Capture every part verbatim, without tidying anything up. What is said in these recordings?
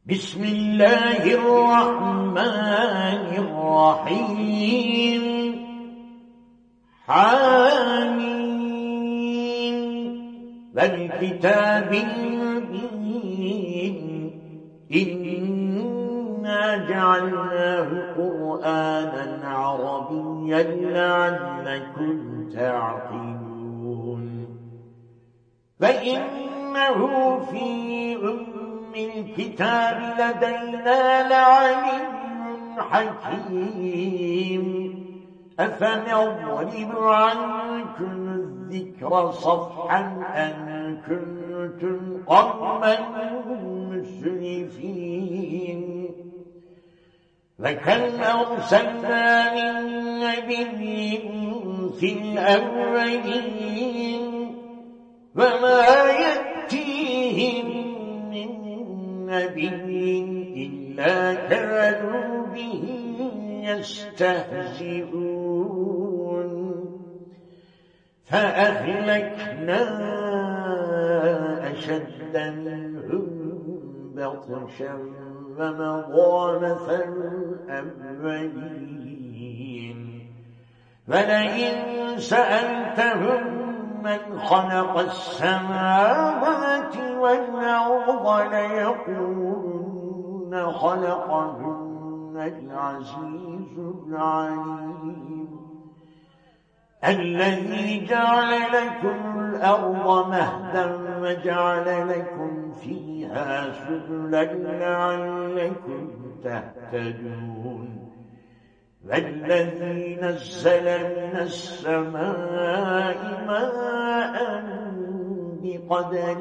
بسم الله الرحمن الرحيم حامين والكتاب المبين إنا جعلناه قرآنا عربيا لعلكم تعقلون فإنه في أم الكتاب لدينا لعلي حكيم أفنضرب عنكم الذكر صفحا أن كنتم قوما مسرفين فكم أرسلنا من نبي في الأولين وما يأتيهم من نبي إلا كانوا به يستهزئون فأهلكنا أشد منهم بطشا ومضى مثل الأولين فلئن سألتهم من خلق السماوات والأرض ليقولن خلقهن العزيز العليم الذي جعل لكم الأرض مهدا وجعل لكم فيها سبلا لعلكم تهتدون والذي نزل من السماء ماء بقدر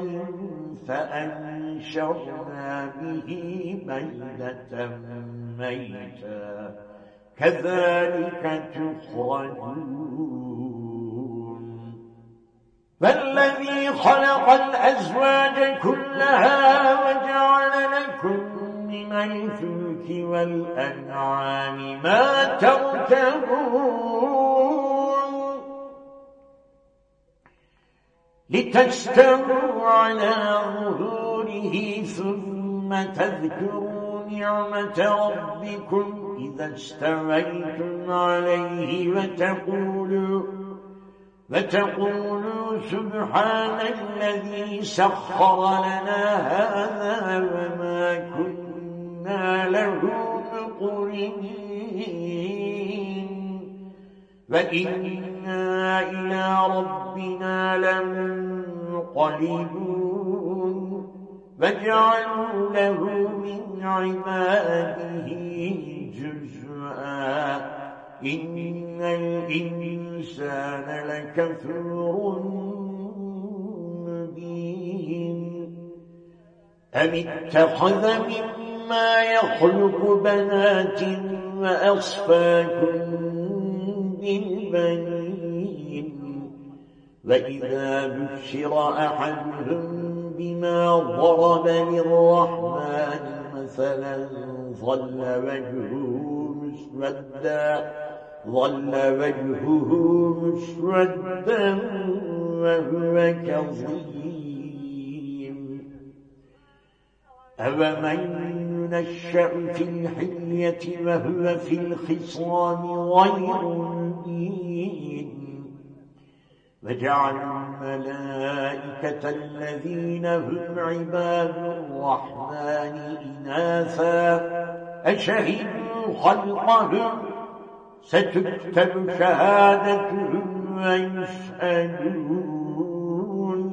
فأنشرنا به بلدة ميتا كذلك تخرجون والذي خلق الأزواج كلها وجعل لكم من الفلك والأنعام ما تركبون لتستووا على ظهوره ثم تذكروا نعمة ربكم إذا استويتم عليه وتقولوا وتقولوا سبحان الذي سخر لنا هذا وما كنا له مقرنين وإنا إلى ربنا لمنقلبون وجعلوا له من عباده جزءا إن الإنسان لكفور مبين أم اتخذ مما يخلق بنات وأصفاكم بالبنين وإذا بشر أحدهم بما ضرب للرحمن مثلا ظل وجهه مسودا ظل وجهه مسودا وهو كظيم أفمن ينشأ في الحلية وهو في الخصام غير مبين وجعلوا الملائكة الذين هم عباد الرحمن إناثا أشهدوا خلقهم ستكتب شهادتهم ويسألون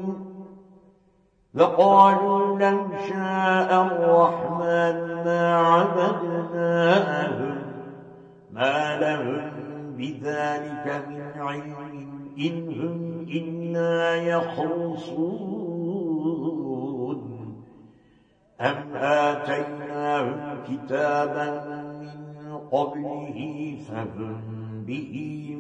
وقالوا لو شاء الرحمن ما عبدناهم ما لهم بذلك من علم إن هم إلا يخرصون أم آتيناهم كتابا من قبله فهم به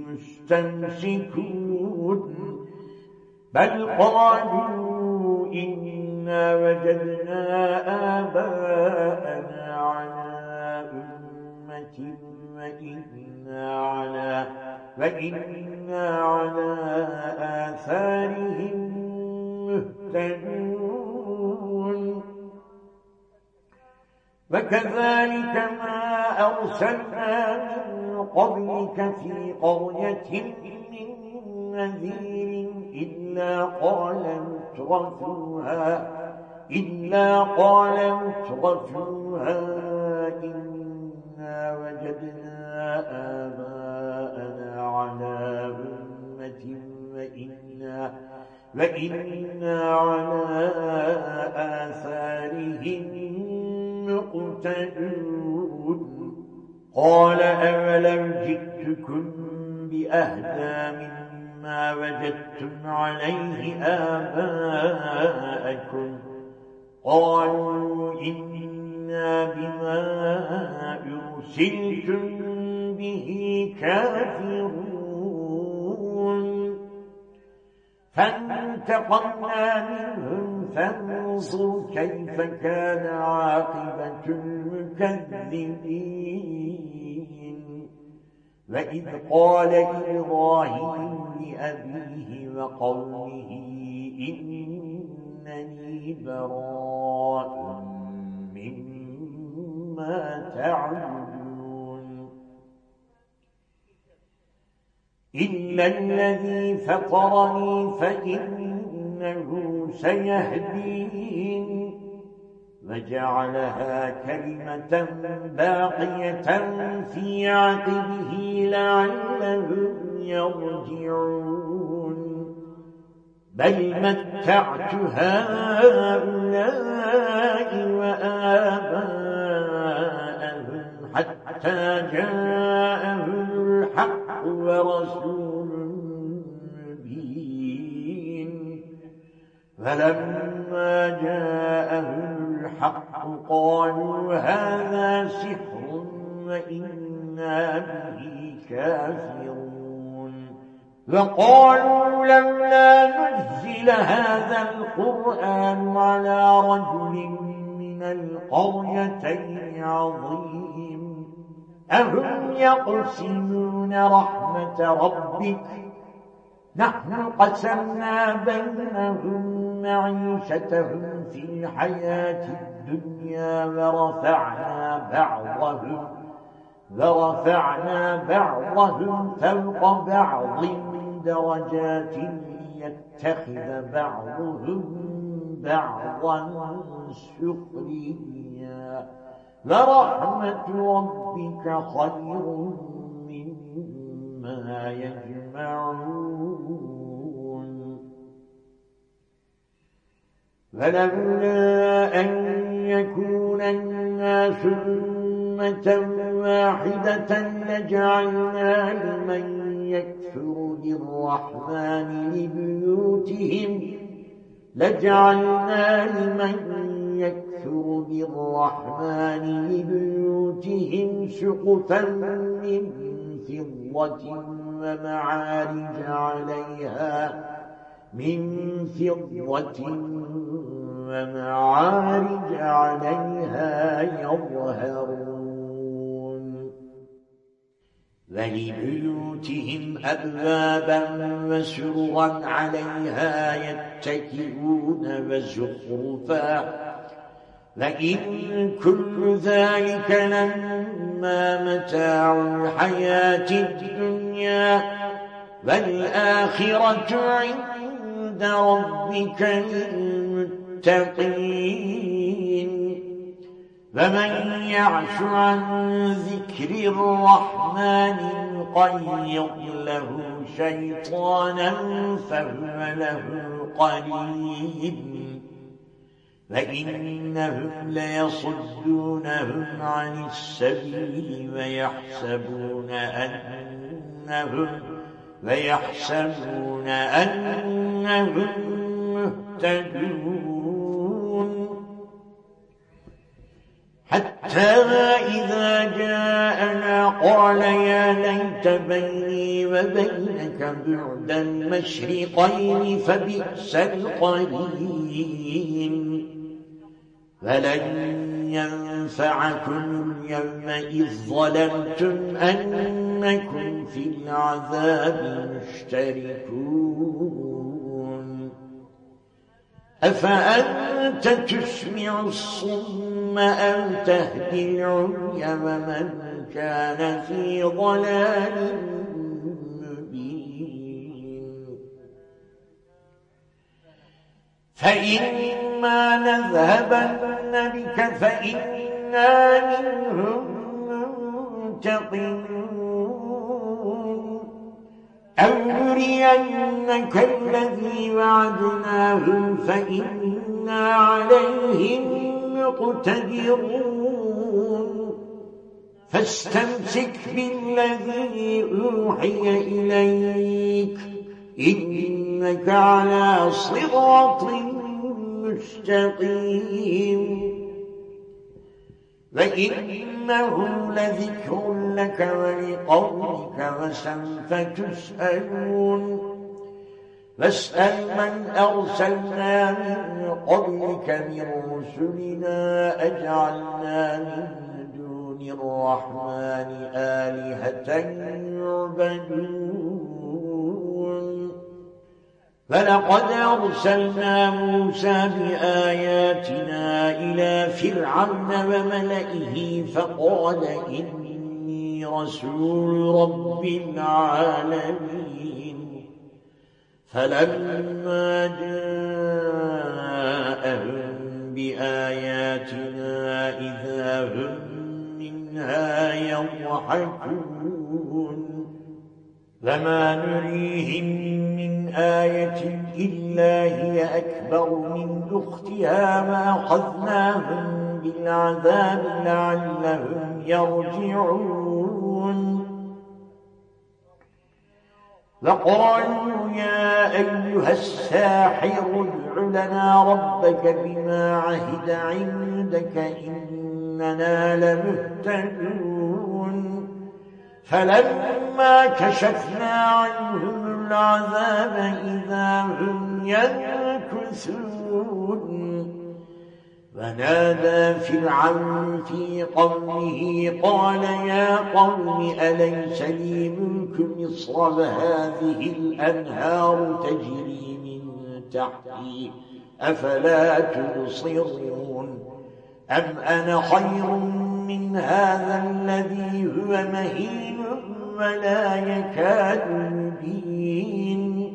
مستمسكون بل قالوا إنا وجدنا آباءنا على أمة وإنا على وإنا على آثارهم مهتدون وكذلك ما أرسلنا من قبلك في قرية من نذير إلا قال مترفوها إلا قال مترفوها إنا وجدنا آباءنا على أمة وإنا, وإنا على آثارهم مقتدون قال أولو جئتكم بأهدى مما وجدتم عليه آباءكم قالوا إنا بما أرسلتم به كافرون فانتقمنا منهم فانظر كيف كان عاقبة المكذبين وإذ قال إبراهيم لأبيه وقومه إنني براء مما تعبدون إلا الذي فطرني فإنه سيهدين وجعلها كلمة باقية في عقبه لعلهم يرجعون بل متعت هؤلاء وآباءهم حتى جاءهم الحق ورسول مبين فلما جاءهم الحق قالوا هذا سحر وإنا به كافرون وقالوا لولا نزل هذا القرآن على رجل من القريتين عظيم أهم يقسمون رحمة ربك نحن قسمنا بينهم معيشتهم في الحياة الدنيا ورفعنا بعضهم ورفعنا بعضهم فوق بعض درجات ليتخذ بعضهم بعضا سخريا ورحمة ربك خير مما يجمعون فلولا أن يكون الناس أمة واحدة لجعلنا لمن يكفر بالرحمن لبيوتهم لجعلنا لمن يكفر بالرحمن لبيوتهم سقفا من فضة ومعارج عليها من فضة ومعارج عليها يظهرون ولبيوتهم أبوابا وسررا عليها يتكئون وزخرفا وإن كل ذلك لما متاع الحياة الدنيا والآخرة عند ربك للمتقين فمن يعش عن ذكر الرحمن نقيض له شيطانا فهو له قرين فإنهم ليصدونهم عن السبيل ويحسبون أنهم ويحسبون أنهم مهتدون حتى إذا جاءنا قال يا ليت بيني وبينك بعد المشرقين فبئس القرين فلن ينفعكم اليوم إذ ظلمتم أنكم في العذاب مشتركون أفأنت تسمع الصم أو تهدي العمي ومن كان في ضلال مبين فإما نذهبن بك فإنا منهم منتقمون أو نرينك الذي وعدناهم فإنا عليهم مقتدرون فاستمسك بالذي أوحي إليك إنك على صراط مستقيم وإنه لذكر لك ولقومك وسوف تسألون واسأل من أرسلنا من قبلك من رسلنا أجعلنا من دون الرحمن آلهة يعبدون فلقد أرسلنا موسى بآياتنا إلى فرعون وملئه فقال إني رسول رب العالمين فلما جاءهم بآياتنا إذا هم منها يضحكون فما نريهم من آية إلا هي أكبر من أختها وأخذناهم بالعذاب لعلهم يرجعون وقالوا يا أيها الساحر ادع لنا ربك بما عهد عندك إننا لمهتدون فلما كشفنا عنهم العذاب إذا هم ينكثون ونادى فرعون في قومه قال يا قوم أليس لي ملك مصر وهذه الأنهار تجري من تحتي أفلا تبصرون أم أنا خير من هذا الذي هو مهين ولا يكاد يبين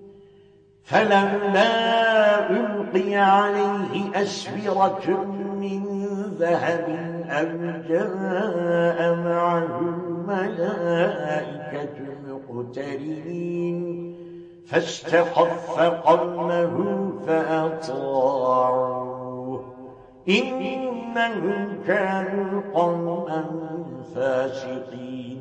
فلولا ألقي عليه أسورة من ذهب أو جاء معه الملائكة مقترنين فاستخف قومه فأطاعوه إنهم كانوا قوما فاسقين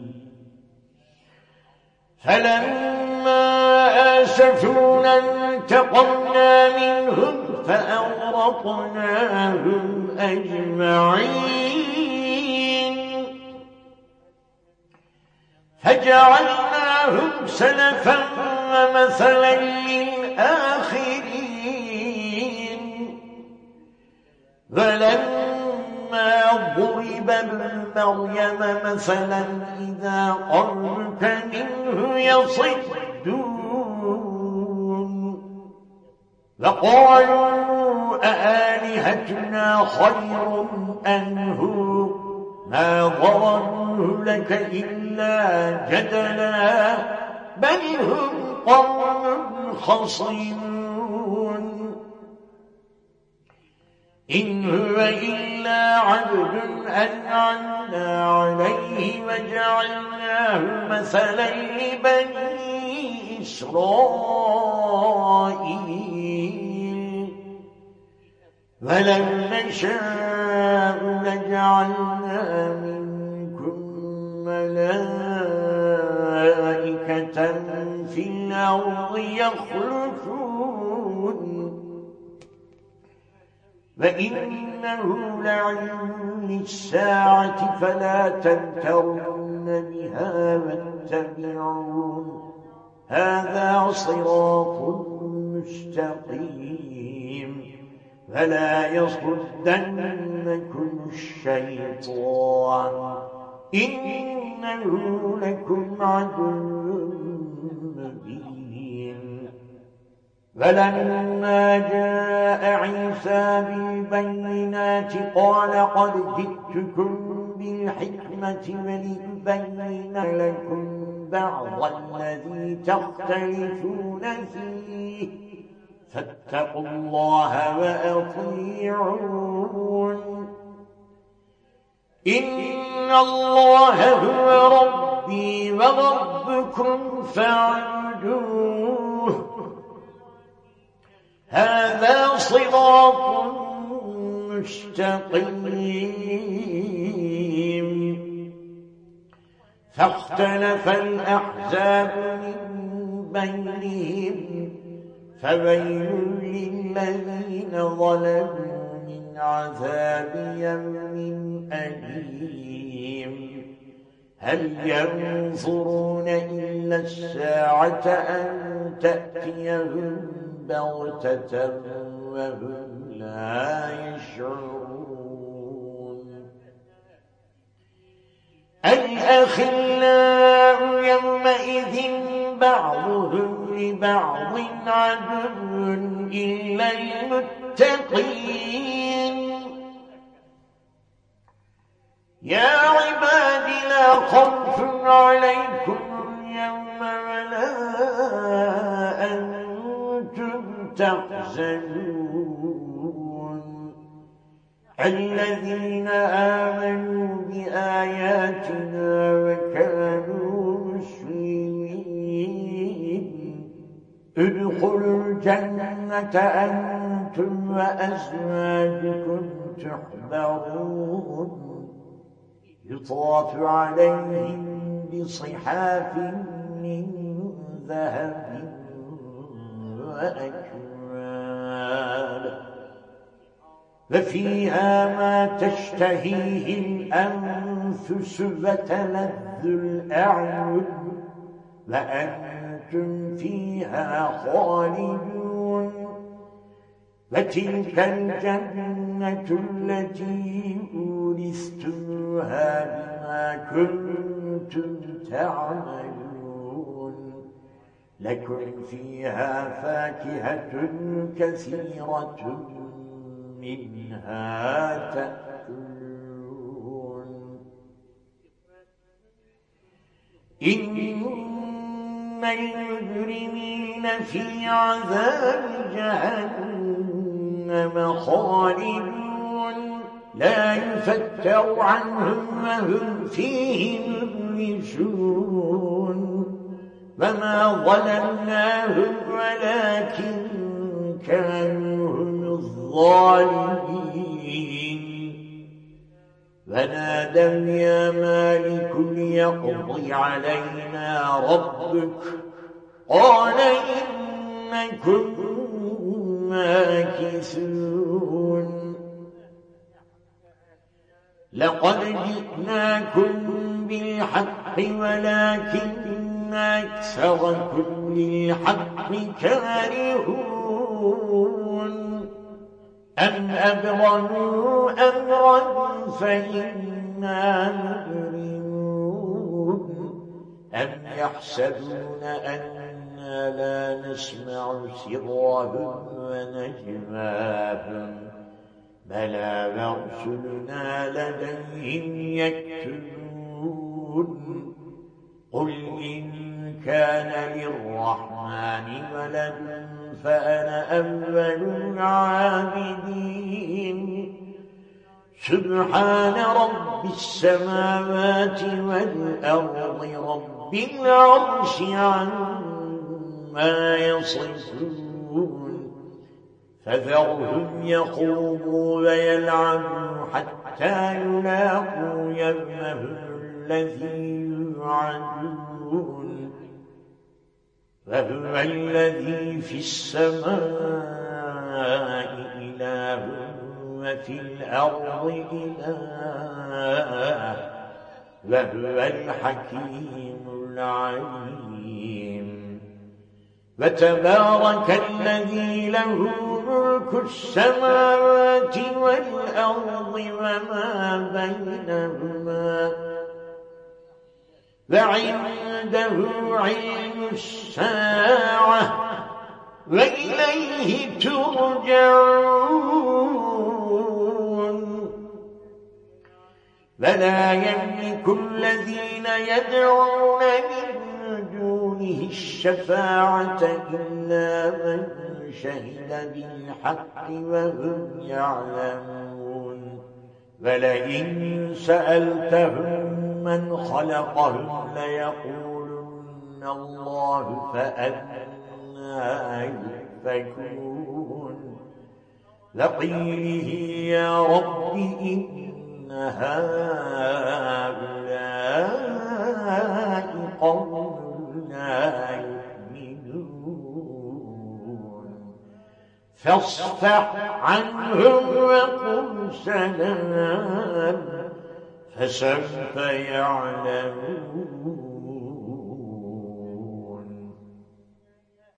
فلما آسفونا انتقمنا منهم فأغرقناهم أجمعين فجعلناهم سلفا ومثلا للآخرين ولما ضرب ابن مريم مثلا إذا قومك منه يصدون وقالوا أآلهتنا خير أم هو ما ضربوه لك إلا جدلا بل هم قوم خصمون إن هو إلا عبد أنعمنا عليه وجعلناه مثلا لبني إسرائيل ولو نشاء لجعلنا منكم ملائكة في الأرض يخلفون وإنه لعلم للساعة فلا تمترن بها واتبعون هذا صراط مستقيم فلا يصدنكم الشيطان إنه لكم عدو مبين فلما جاء عيسى بالبينات قال قد جئتكم بالحكمة ولأبين لكم بعض الذي تختلفون فيه فاتقوا الله وأطيعون إن الله هو ربي وربكم فاعبدوه هذا صراط مستقيم فاختلف الأحزاب من بينهم فويل للذين ظلموا من عذاب يوم أليم هل ينظرون إلا الساعة أن تأتيهم بغتة وهم لا يشعرون الأخلاء يومئذ بعضهم لبعض عدو إلا المتقين يا عباد لا خوف عليكم اليوم ولا أنتم تحزنون الذين آمنوا بآياتنا وكانوا مسلمين ادخلوا الجنة أنتم وأزواجكم تحبرون يطاف عليهم بصحاف من ذهب وأكواب وفيها ما تشتهيه الأنفس وتلذ الأعين وأنتم فيها خالدون وتلك الجنة التي أورثتموها بما كنتم تعملون لكم فيها فاكهة كثيرة منها تأكلون إن المجرمين في عذاب جهنم خالدون لا يفتر عنهم وهم فيه مبلسون وما ظلمناهم ولكن كانوا هم الظالمين ونادوا يا مالك ليقضي علينا ربك قال إنكم ماكثون لقد جئناكم بالحق ولكن أكثركم للحق كارهون أم أبرموا أمرا فإنا مبرمون أم يحسبون أننا لا نسمع سرهم ونجواهم بلى ورسلنا لديهم يكتبون قل إن كان للرحمن ولد فأنا أول العابدين سبحان رب السماوات والأرض رب العرش عما يصفون فذرهم يخوضوا ويلعبوا حتى يلاقوا يومهم الذي يوعدون وهو الذي في السماء إله وفي الأرض إله وهو الحكيم العليم وتبارك الذي له ملك السماوات والأرض وما بينهما وعنده علم الساعة وإليه ترجعون ولا يملك الذين يدعون من دونه الشفاعة إلا من شهد بالحق وهم يعلمون ولئن سألتهم من خلقهم ليقولن الله فأنى يؤفكون لقيله يا رب إن هؤلاء قوم لا يؤمنون فاصفح عنهم وقل سلام فسوف يعلمون